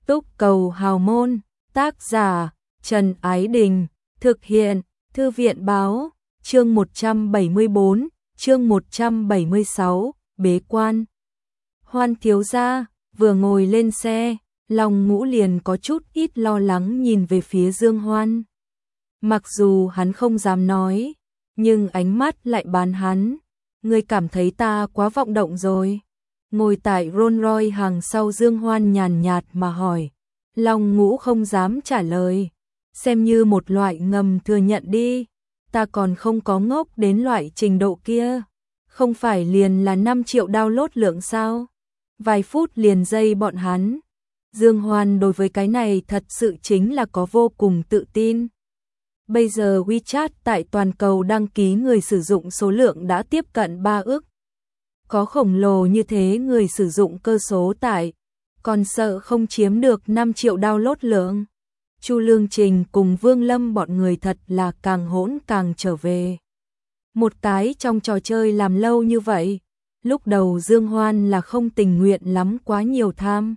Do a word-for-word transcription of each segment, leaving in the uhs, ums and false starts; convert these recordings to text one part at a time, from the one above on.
Túc Cầu Hào Môn, tác giả Trần Ái Đình, thực hiện Thư viện Báo, chương một trăm bảy mươi bốn, chương một trăm bảy mươi sáu, bế quan. Hoan thiếu gia vừa ngồi lên xe, Long Ngũ liền có chút ít lo lắng nhìn về phía Dương Hoan. Mặc dù hắn không dám nói, nhưng ánh mắt lại bán hắn. Ngươi cảm thấy ta quá vọng động rồi. Ngồi tại Rolls Royce hàng sau, Dương Hoan nhàn nhạt mà hỏi. Long Ngũ không dám trả lời. Xem như một loại ngầm thừa nhận đi. Ta còn không có ngốc đến loại trình độ kia. Không phải liền là năm triệu download lượng sao? Vài phút liền dây bọn hắn. Dương Hoan đối với cái này thật sự chính là có vô cùng tự tin. Bây giờ WeChat tại toàn cầu đăng ký người sử dụng số lượng đã tiếp cận ba ức. Có khổng lồ như thế người sử dụng cơ số tải, còn sợ không chiếm được năm triệu download lượng. Chu Lương Trình cùng Vương Lâm bọn người thật là càng hỗn càng trở về. Một cái trong trò chơi làm lâu như vậy, lúc đầu Dương Hoan là không tình nguyện lắm quá nhiều tham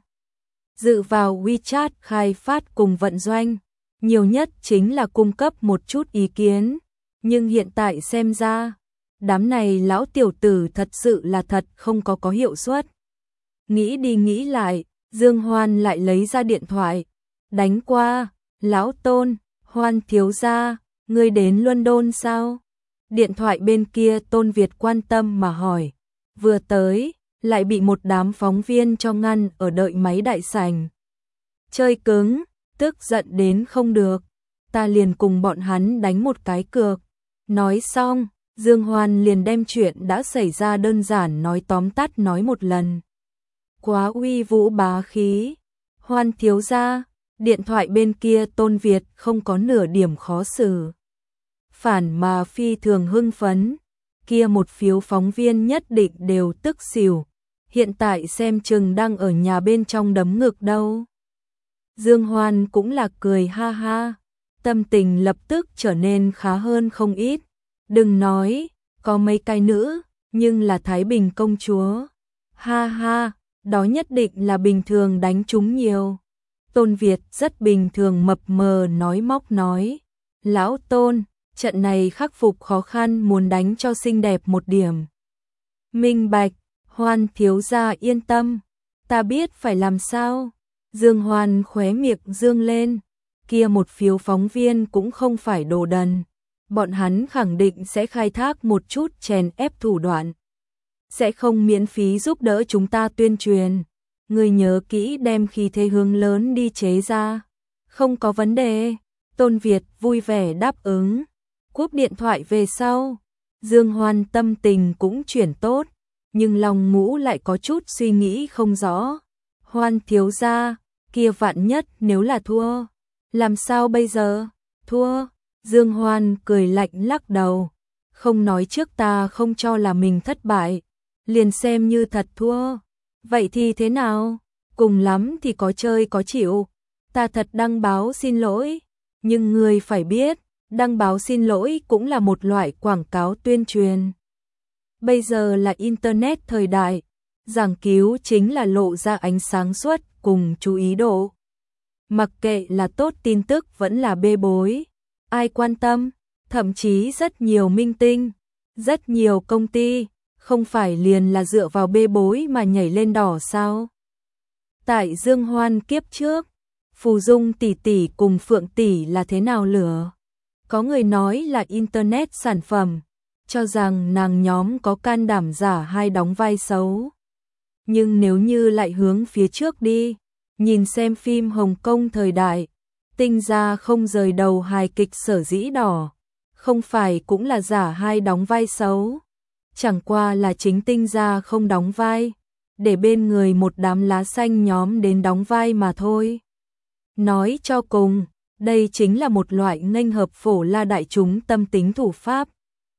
dự vào WeChat khai phát cùng vận doanh, nhiều nhất chính là cung cấp một chút ý kiến, nhưng hiện tại xem ra, đám này lão tiểu tử thật sự là thật không có có hiệu suất. Nghĩ đi nghĩ lại, Dương Hoan lại lấy ra điện thoại, đánh qua. Lão Tôn, Hoan thiếu gia, ngươi đến London sao? Điện thoại bên kia Tôn Việt quan tâm mà hỏi. Vừa tới, lại bị một đám phóng viên cho ngăn ở đợi máy đại sảnh. Chơi cứng, tức giận đến không được. Ta liền cùng bọn hắn đánh một cái cược. Nói xong, Dương Hoan liền đem chuyện đã xảy ra đơn giản nói tóm tắt nói một lần. Quá uy vũ bá khí. Hoan thiếu gia. Điện thoại bên kia Tôn Việt không có nửa điểm khó xử. Phản mà phi thường hưng phấn. Kia một phiếu phóng viên nhất định đều tức xỉu. Hiện tại xem chừng đang ở nhà bên trong đấm ngực đâu. Dương Hoan cũng là cười ha ha. Tâm tình lập tức trở nên khá hơn không ít. Đừng nói, có mấy cái nữ, nhưng là Thái Bình công chúa. Ha ha, đó nhất định là bình thường đánh chúng nhiều. Tôn Việt rất bình thường mập mờ nói móc nói. Lão Tôn, trận này khắc phục khó khăn muốn đánh cho xinh đẹp một điểm. Minh bạch, Hoan thiếu gia yên tâm. Ta biết phải làm sao. Dương Hoan khóe miệng dương lên. Kia một phiếu phóng viên cũng không phải đồ đần. Bọn hắn khẳng định sẽ khai thác một chút chèn ép thủ đoạn. Sẽ không miễn phí giúp đỡ chúng ta tuyên truyền. Người nhớ kỹ đem khí thế hướng lớn đi chế ra. Không có vấn đề. Tôn Việt vui vẻ đáp ứng. Cúp điện thoại về sau. Dương Hoan tâm tình cũng chuyển tốt. Nhưng lòng Ngũ lại có chút suy nghĩ không rõ. Hoan thiếu gia, kia vạn nhất nếu là thua. Làm sao bây giờ? Thua. Dương Hoan cười lạnh lắc đầu. Không nói trước ta không cho là mình thất bại. Liền xem như thật thua. Vậy thì thế nào? Cùng lắm thì có chơi có chịu. Ta thật đăng báo xin lỗi. Nhưng người phải biết, đăng báo xin lỗi cũng là một loại quảng cáo tuyên truyền. Bây giờ là Internet thời đại. Giảng cứu chính là lộ ra ánh sáng suốt cùng chú ý độ. Mặc kệ là tốt tin tức vẫn là bê bối. Ai quan tâm? Thậm chí rất nhiều minh tinh, rất nhiều công ty. Không phải liền là dựa vào bê bối mà nhảy lên đỏ sao? Tại Dương Hoan kiếp trước, Phù Dung tỷ tỷ cùng Phượng tỷ là thế nào lửa? Có người nói là Internet sản phẩm, cho rằng nàng nhóm có can đảm giả hai đóng vai xấu. Nhưng nếu như lại hướng phía trước đi, nhìn xem phim Hồng Kông thời đại, Tinh Gia không rời đầu hài kịch sở dĩ đỏ, không phải cũng là giả hai đóng vai xấu. Chẳng qua là chính Tinh Gia không đóng vai, để bên người một đám lá xanh nhóm đến đóng vai mà thôi. Nói cho cùng, đây chính là một loại nghênh hợp phổ la đại chúng tâm tính thủ pháp.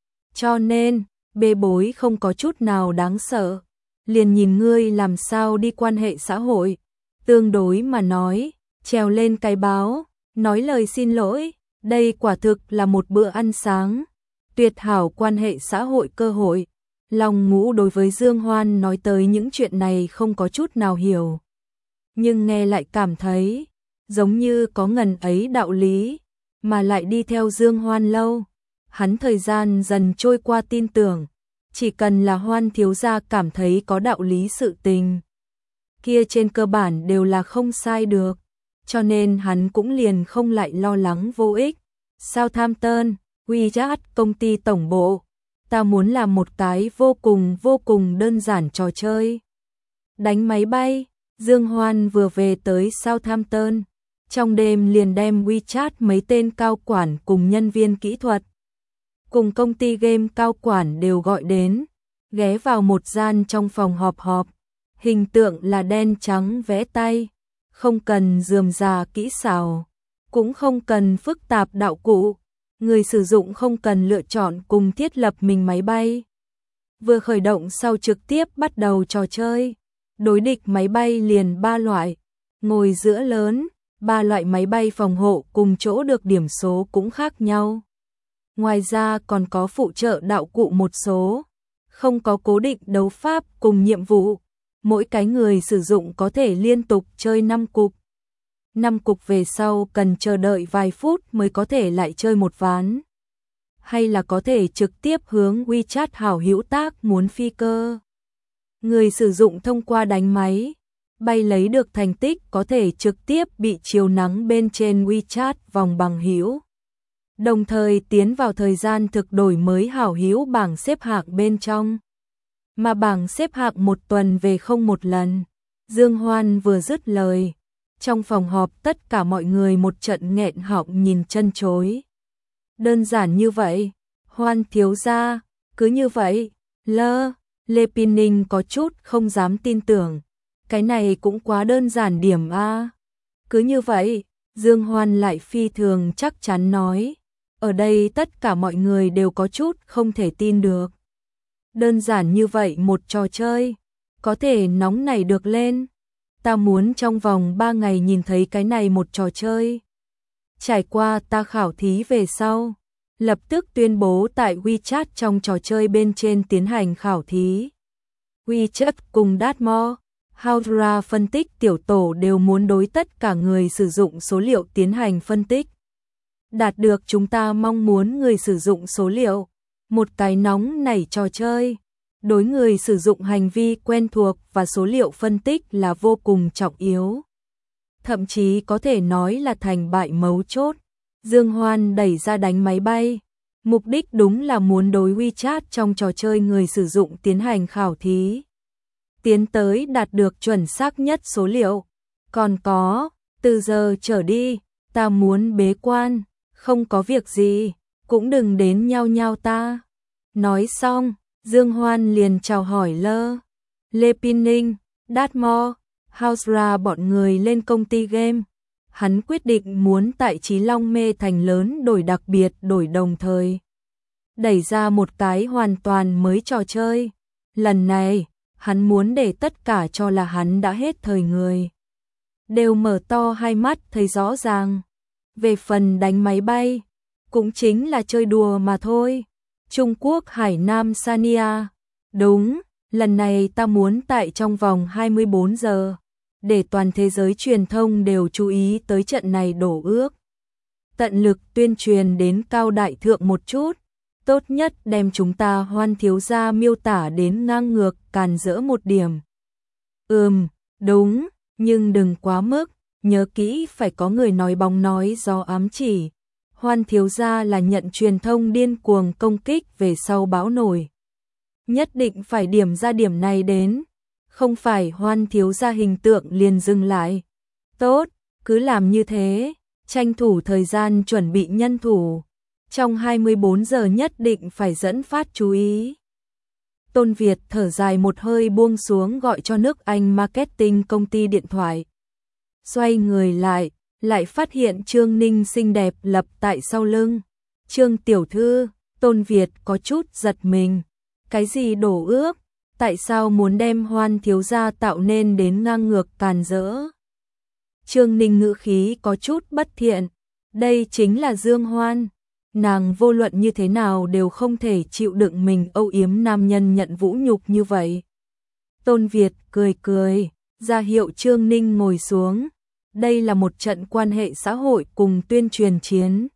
Cho nên, bê bối không có chút nào đáng sợ. Liền nhìn ngươi làm sao đi quan hệ xã hội. Tương đối mà nói, trèo lên cái báo, nói lời xin lỗi, đây quả thực là một bữa ăn sáng. Tuyệt hảo quan hệ xã hội cơ hội. Long Ngũ đối với Dương Hoan nói tới những chuyện này không có chút nào hiểu. nhưng nghe lại cảm thấy giống như có ngần ấy đạo lý, mà lại đi theo Dương Hoan lâu. Hắn thời gian dần trôi qua tin tưởng, chỉ cần là Hoan thiếu gia cảm thấy có đạo lý sự tình, kia trên cơ bản đều là không sai được, cho nên hắn cũng liền không lại lo lắng vô ích. Southampton, WeChat công ty tổng bộ, ta muốn làm một cái vô cùng vô cùng đơn giản trò chơi. Đánh máy bay, Dương Hoan vừa về tới Southampton, trong đêm liền đem WeChat mấy tên cao quản cùng nhân viên kỹ thuật, cùng công ty game cao quản đều gọi đến, ghé vào một gian trong phòng họp họp, hình tượng là đen trắng vẽ tay, không cần rườm rà kỹ xảo, cũng không cần phức tạp đạo cụ, người sử dụng không cần lựa chọn cùng thiết lập mình máy bay. Vừa khởi động sau trực tiếp bắt đầu trò chơi, đối địch máy bay liền ba loại, ngồi giữa lớn, ba loại máy bay phòng hộ cùng chỗ được điểm số cũng khác nhau. Ngoài ra còn có phụ trợ đạo cụ một số, không có cố định đấu pháp cùng nhiệm vụ, mỗi cái người sử dụng có thể liên tục chơi năm cục. năm cục về sau cần chờ đợi vài phút mới có thể lại chơi một ván. Hay là có thể trực tiếp hướng WeChat hảo hữu tác muốn phi cơ. Người sử dụng thông qua đánh máy bay lấy được thành tích có thể trực tiếp bị chiếu nắng bên trên WeChat vòng bằng hữu. Đồng thời tiến vào thời gian thực đổi mới hảo hữu bảng xếp hạng bên trong. Mà bảng xếp hạng một tuần về không một lần. Dương Hoan vừa dứt lời, trong phòng họp tất cả mọi người một trận nghẹn họng nhìn chân chối. Đơn giản như vậy, Hoan thiếu gia, cứ như vậy, lơ, Lê Pin Ninh có chút không dám tin tưởng. Cái này cũng quá đơn giản điểm a. Cứ như vậy, Dương Hoan lại phi thường chắc chắn nói. Ở đây tất cả mọi người đều có chút không thể tin được. Đơn giản như vậy một trò chơi, có thể nóng nảy được lên. Ta muốn trong vòng ba ngày nhìn thấy cái này một trò chơi. Trải qua ta khảo thí về sau, lập tức tuyên bố tại WeChat trong trò chơi bên trên tiến hành khảo thí. WeChat cùng Dartmoor, Haudra phân tích tiểu tổ đều muốn đối tất cả người sử dụng số liệu tiến hành phân tích. Đạt được chúng ta mong muốn người sử dụng số liệu, một cái nóng nảy trò chơi. Đối người sử dụng hành vi quen thuộc và số liệu phân tích là vô cùng trọng yếu. Thậm chí có thể nói là thành bại mấu chốt. Dương Hoan đẩy ra đánh máy bay. Mục đích đúng là muốn đối WeChat trong trò chơi người sử dụng tiến hành khảo thí. Tiến tới đạt được chuẩn xác nhất số liệu. Còn có, từ giờ trở đi, ta muốn bế quan, không có việc gì, cũng đừng đến nhao nhao ta. Nói xong, Dương Hoan liền chào hỏi Lơ, Lê Pin Ninh, Dartmoor, Hausra bọn người lên công ty game. Hắn quyết định muốn tại Chí Long Mê Thành lớn đổi đặc biệt đổi đồng thời. Đẩy ra một cái hoàn toàn mới trò chơi. Lần này, hắn muốn để tất cả cho là hắn đã hết thời người. Đều mở to hai mắt thấy rõ ràng. Về phần đánh máy bay, cũng chính là chơi đùa mà thôi. Trung Quốc Hải Nam Sania. Đúng, lần này ta muốn tại trong vòng hai mươi bốn giờ, để toàn thế giới truyền thông đều chú ý tới trận này đổ ước. Tận lực tuyên truyền đến cao đại thượng một chút, tốt nhất đem chúng ta Hoan thiếu gia miêu tả đến ngang ngược càn rỡ một điểm. Ừm, đúng, nhưng đừng quá mức, nhớ kỹ phải có người nói bóng nói gió ám chỉ. Hoan thiếu gia là nhận truyền thông điên cuồng công kích về sau bão nổi. Nhất định phải điểm ra điểm này đến, không phải Hoan thiếu gia hình tượng liền dừng lại. Tốt, cứ làm như thế, tranh thủ thời gian chuẩn bị nhân thủ. Trong hai mươi bốn giờ nhất định phải dẫn phát chú ý. Tôn Việt thở dài một hơi buông xuống gọi cho nước Anh marketing công ty điện thoại. Xoay người lại, lại phát hiện Trương Ninh xinh đẹp lập tại sau lưng. Trương tiểu thư, Tôn Việt có chút giật mình. Cái gì đổ ước? Tại sao muốn đem Hoan thiếu gia tạo nên đến ngang ngược càn rỡ? Trương Ninh ngữ khí có chút bất thiện. Đây chính là Dương Hoan. Nàng vô luận như thế nào đều không thể chịu đựng mình âu yếm nam nhân nhận vũ nhục như vậy. Tôn Việt cười cười, Ra hiệu Trương Ninh ngồi xuống. Đây là một trận quan hệ xã hội cùng tuyên truyền chiến.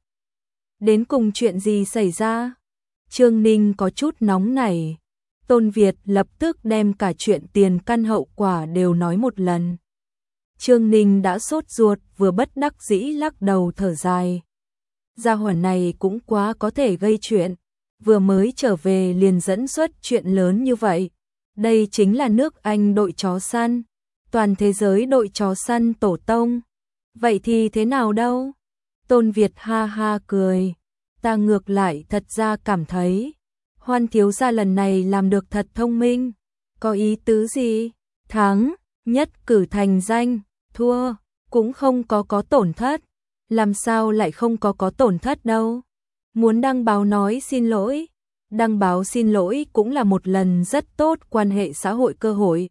Đến cùng chuyện gì xảy ra? Trương Ninh có chút nóng nảy. Tôn Việt lập tức đem cả chuyện tiền căn hậu quả đều nói một lần. Trương Ninh đã sốt ruột, vừa bất đắc dĩ lắc đầu thở dài. Gia hỏa này cũng quá có thể gây chuyện, vừa mới trở về liền dẫn xuất chuyện lớn như vậy. Đây chính là nước Anh đội chó săn, toàn thế giới đội chó săn tổ tông. Vậy thì thế nào đâu? Tôn Việt ha ha cười. Ta ngược lại thật ra cảm thấy Hoan thiếu gia lần này làm được thật thông minh. Có ý tứ gì? Thắng, nhất cử thành danh, thua, cũng không có có tổn thất. Làm sao lại không có có tổn thất đâu? Muốn đăng báo nói xin lỗi. Đăng báo xin lỗi cũng là một lần rất tốt quan hệ xã hội cơ hội.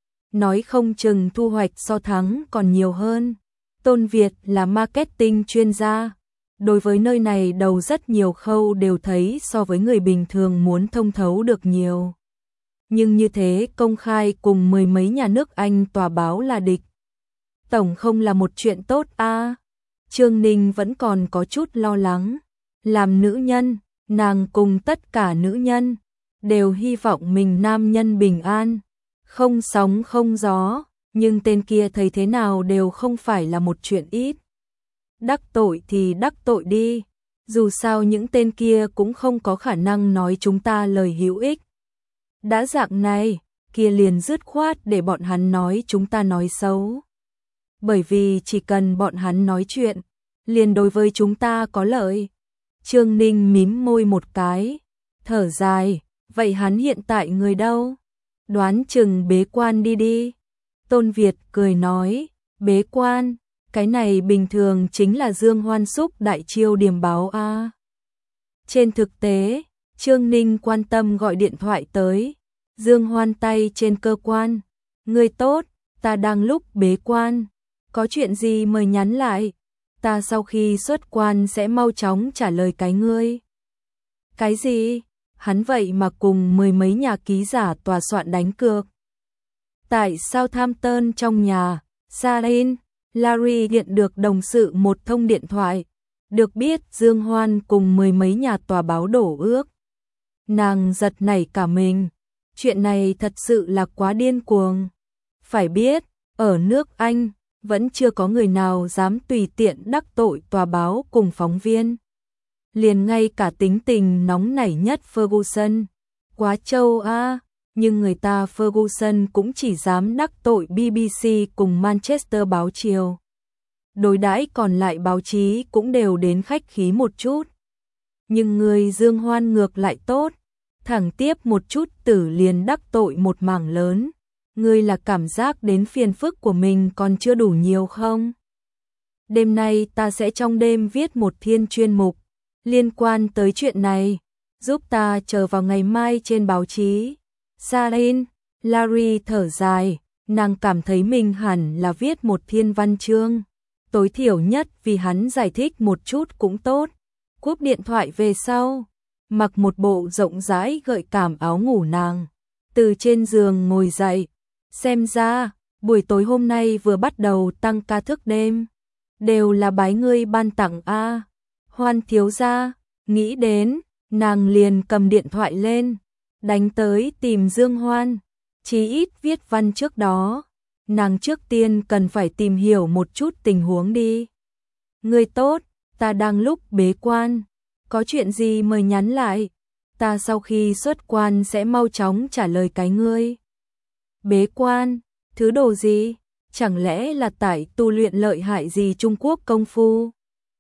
Nói không chừng thu hoạch so thắng còn nhiều hơn. Tôn Việt là marketing chuyên gia. Đối với nơi này đầu rất nhiều khâu đều thấy so với người bình thường muốn thông thấu được nhiều. Nhưng như thế công khai cùng mười mấy nhà nước Anh tòa báo là địch. Tổng không là một chuyện tốt a. À. Trương Ninh vẫn còn có chút lo lắng. Làm nữ nhân, nàng cùng tất cả nữ nhân đều hy vọng mình nam nhân bình an, không sóng không gió, nhưng tên kia thấy thế nào đều không phải là một chuyện ít. Đắc tội thì đắc tội đi, dù sao những tên kia cũng không có khả năng nói chúng ta lời hữu ích. Đã dạng này, kia liền dứt khoát để bọn hắn nói chúng ta nói xấu. Bởi vì chỉ cần bọn hắn nói chuyện, liền đối với chúng ta có lợi. Trương Ninh mím môi một cái, thở dài, vậy hắn hiện tại người đâu? Đoán chừng bế quan đi đi. Tôn Việt cười nói, bế quan, cái này bình thường chính là Dương Hoan xúc đại chiêu điểm báo a. À. Trên thực tế, Trương Ninh quan tâm gọi điện thoại tới, Dương Hoan tay trên cơ quan, người tốt, ta đang lúc bế quan, có chuyện gì mời nhắn lại, ta sau khi xuất quan sẽ mau chóng trả lời cái ngươi. Cái gì? Hắn vậy mà cùng mười mấy nhà ký giả tòa soạn đánh cược. Tại Southampton trong nhà, Sarin, Larry nhận được đồng sự một thông điện thoại, được biết Dương Hoan cùng mười mấy nhà tòa báo đổ ước. Nàng giật nảy cả mình, chuyện này thật sự là quá điên cuồng. Phải biết, ở nước Anh, vẫn chưa có người nào dám tùy tiện đắc tội tòa báo cùng phóng viên. Liền ngay cả tính tình nóng nảy nhất Ferguson, quá trâu a, nhưng người ta Ferguson cũng chỉ dám đắc tội bê bê xê cùng Manchester báo chiều. Đối đãi còn lại báo chí cũng đều đến khách khí một chút. Nhưng người Dương Hoan ngược lại tốt, thẳng tiếp một chút tử liền đắc tội một mảng lớn. Ngươi là cảm giác đến phiền phức của mình còn chưa đủ nhiều không? Đêm nay ta sẽ trong đêm viết một thiên chuyên mục liên quan tới chuyện này, giúp ta chờ vào ngày mai trên báo chí. Sarin, Larry thở dài, nàng cảm thấy mình hẳn là viết một thiên văn chương, tối thiểu nhất vì hắn giải thích một chút cũng tốt. Cúp điện thoại về sau, mặc một bộ rộng rãi gợi cảm áo ngủ nàng, từ trên giường ngồi dậy. Xem ra, buổi tối hôm nay vừa bắt đầu tăng ca thức đêm, đều là bái ngươi ban tặng a. À. Hoan thiếu gia, nghĩ đến, nàng liền cầm điện thoại lên, đánh tới tìm Dương Hoan, chí ít viết văn trước đó, nàng trước tiên cần phải tìm hiểu một chút tình huống đi. Ngươi tốt, ta đang lúc bế quan, có chuyện gì mời nhắn lại, ta sau khi xuất quan sẽ mau chóng trả lời cái ngươi. Bế quan, thứ đồ gì? Chẳng lẽ là tại tu luyện lợi hại gì Trung Quốc công phu?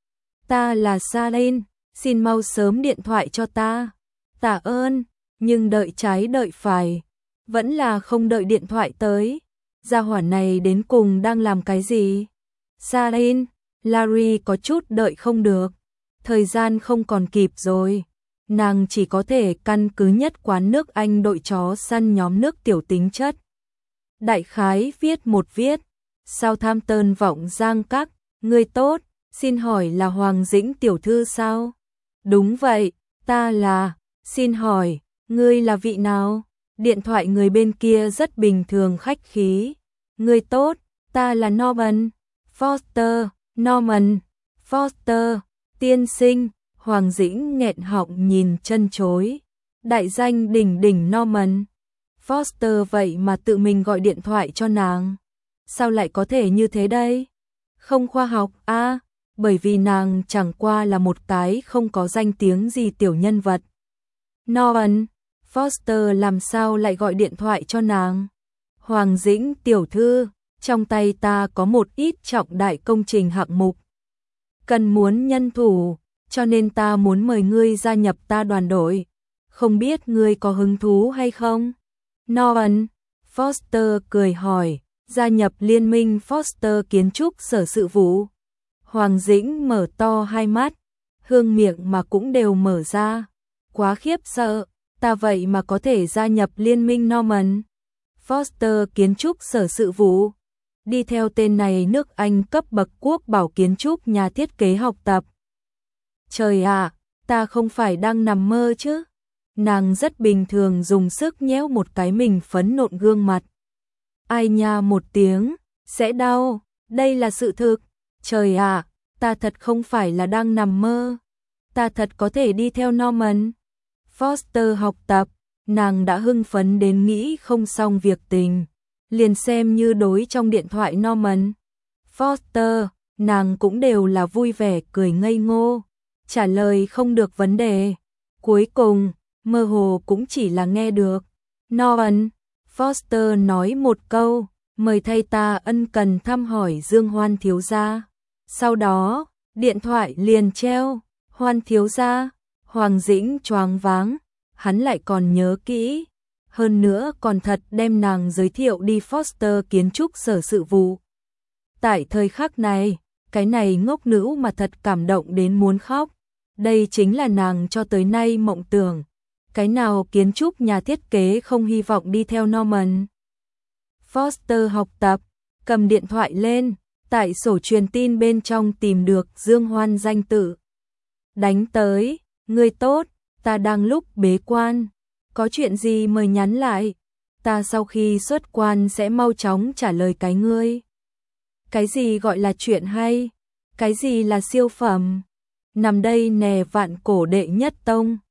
Ta là Sarin, xin mau sớm điện thoại cho ta. Tạ ơn, nhưng đợi trái đợi phải, vẫn là không đợi điện thoại tới. Gia hỏa này đến cùng đang làm cái gì? Sarin, Larry có chút đợi không được, thời gian không còn kịp rồi. Nàng chỉ có thể căn cứ nhất quán nước Anh đội chó săn nhóm nước tiểu tính chất. Đại khái viết một viết, Southampton vọng giang các, người tốt, xin hỏi là Hoàng Dĩnh tiểu thư sao? Đúng vậy, ta là, xin hỏi, ngươi là vị nào? Điện thoại người bên kia rất bình thường khách khí, Người tốt, ta là Norman Foster, Norman Foster, tiên sinh. Hoàng Dĩnh nghẹn họng nhìn chân chối. Đại danh đỉnh đỉnh Norman Foster vậy mà tự mình gọi điện thoại cho nàng. Sao lại có thể như thế đây? Không khoa học a, à, bởi vì nàng chẳng qua là một cái không có danh tiếng gì tiểu nhân vật. Norman Foster làm sao lại gọi điện thoại cho nàng? Hoàng Dĩnh tiểu thư, trong tay ta có một ít trọng đại công trình hạng mục. Cần muốn nhân thủ, cho nên ta muốn mời ngươi gia nhập ta đoàn đội. Không biết ngươi có hứng thú hay không? Norman Foster cười hỏi, gia nhập liên minh Foster kiến trúc sở sự vụ. Hoàng Dĩnh mở to hai mắt, hương miệng mà cũng đều mở ra. Quá khiếp sợ, ta vậy mà có thể gia nhập liên minh Norman Foster kiến trúc sở sự vụ. Đi theo tên này nước Anh cấp bậc quốc bảo kiến trúc nhà thiết kế học tập. Trời ạ, ta không phải đang nằm mơ chứ? Nàng rất bình thường dùng sức nhéo một cái mình phấn nộn gương mặt. Ai nha một tiếng, sẽ đau, đây là sự thực. Trời ạ, ta thật không phải là đang nằm mơ. Ta thật có thể đi theo Norman Foster học tập. Nàng đã hưng phấn đến nghĩ không xong việc tình. Liền xem như đối trong điện thoại Norman Foster, nàng cũng đều là vui vẻ cười ngây ngô, trả lời không được vấn đề. Cuối cùng, mơ hồ cũng chỉ là nghe được. Norman Foster nói một câu, mời thay ta ân cần thăm hỏi Dương Hoan thiếu gia. Sau đó, điện thoại liền treo. Hoan thiếu gia, Hoàng Dĩnh choáng váng, hắn lại còn nhớ kỹ. Hơn nữa còn thật đem nàng giới thiệu đi Foster kiến trúc sở sự vụ. Tại thời khắc này, cái này ngốc nữ mà thật cảm động đến muốn khóc. Đây chính là nàng cho tới nay mộng tưởng. Cái nào kiến trúc nhà thiết kế không hy vọng đi theo Norman Foster học tập. Cầm điện thoại lên, tại sổ truyền tin bên trong tìm được Dương Hoan danh tự. Đánh tới, ngươi tốt, ta đang lúc bế quan. Có chuyện gì mời nhắn lại, ta sau khi xuất quan sẽ mau chóng trả lời cái ngươi. Cái gì gọi là chuyện hay, cái gì là siêu phẩm, nằm đây nè vạn cổ đệ nhất tông.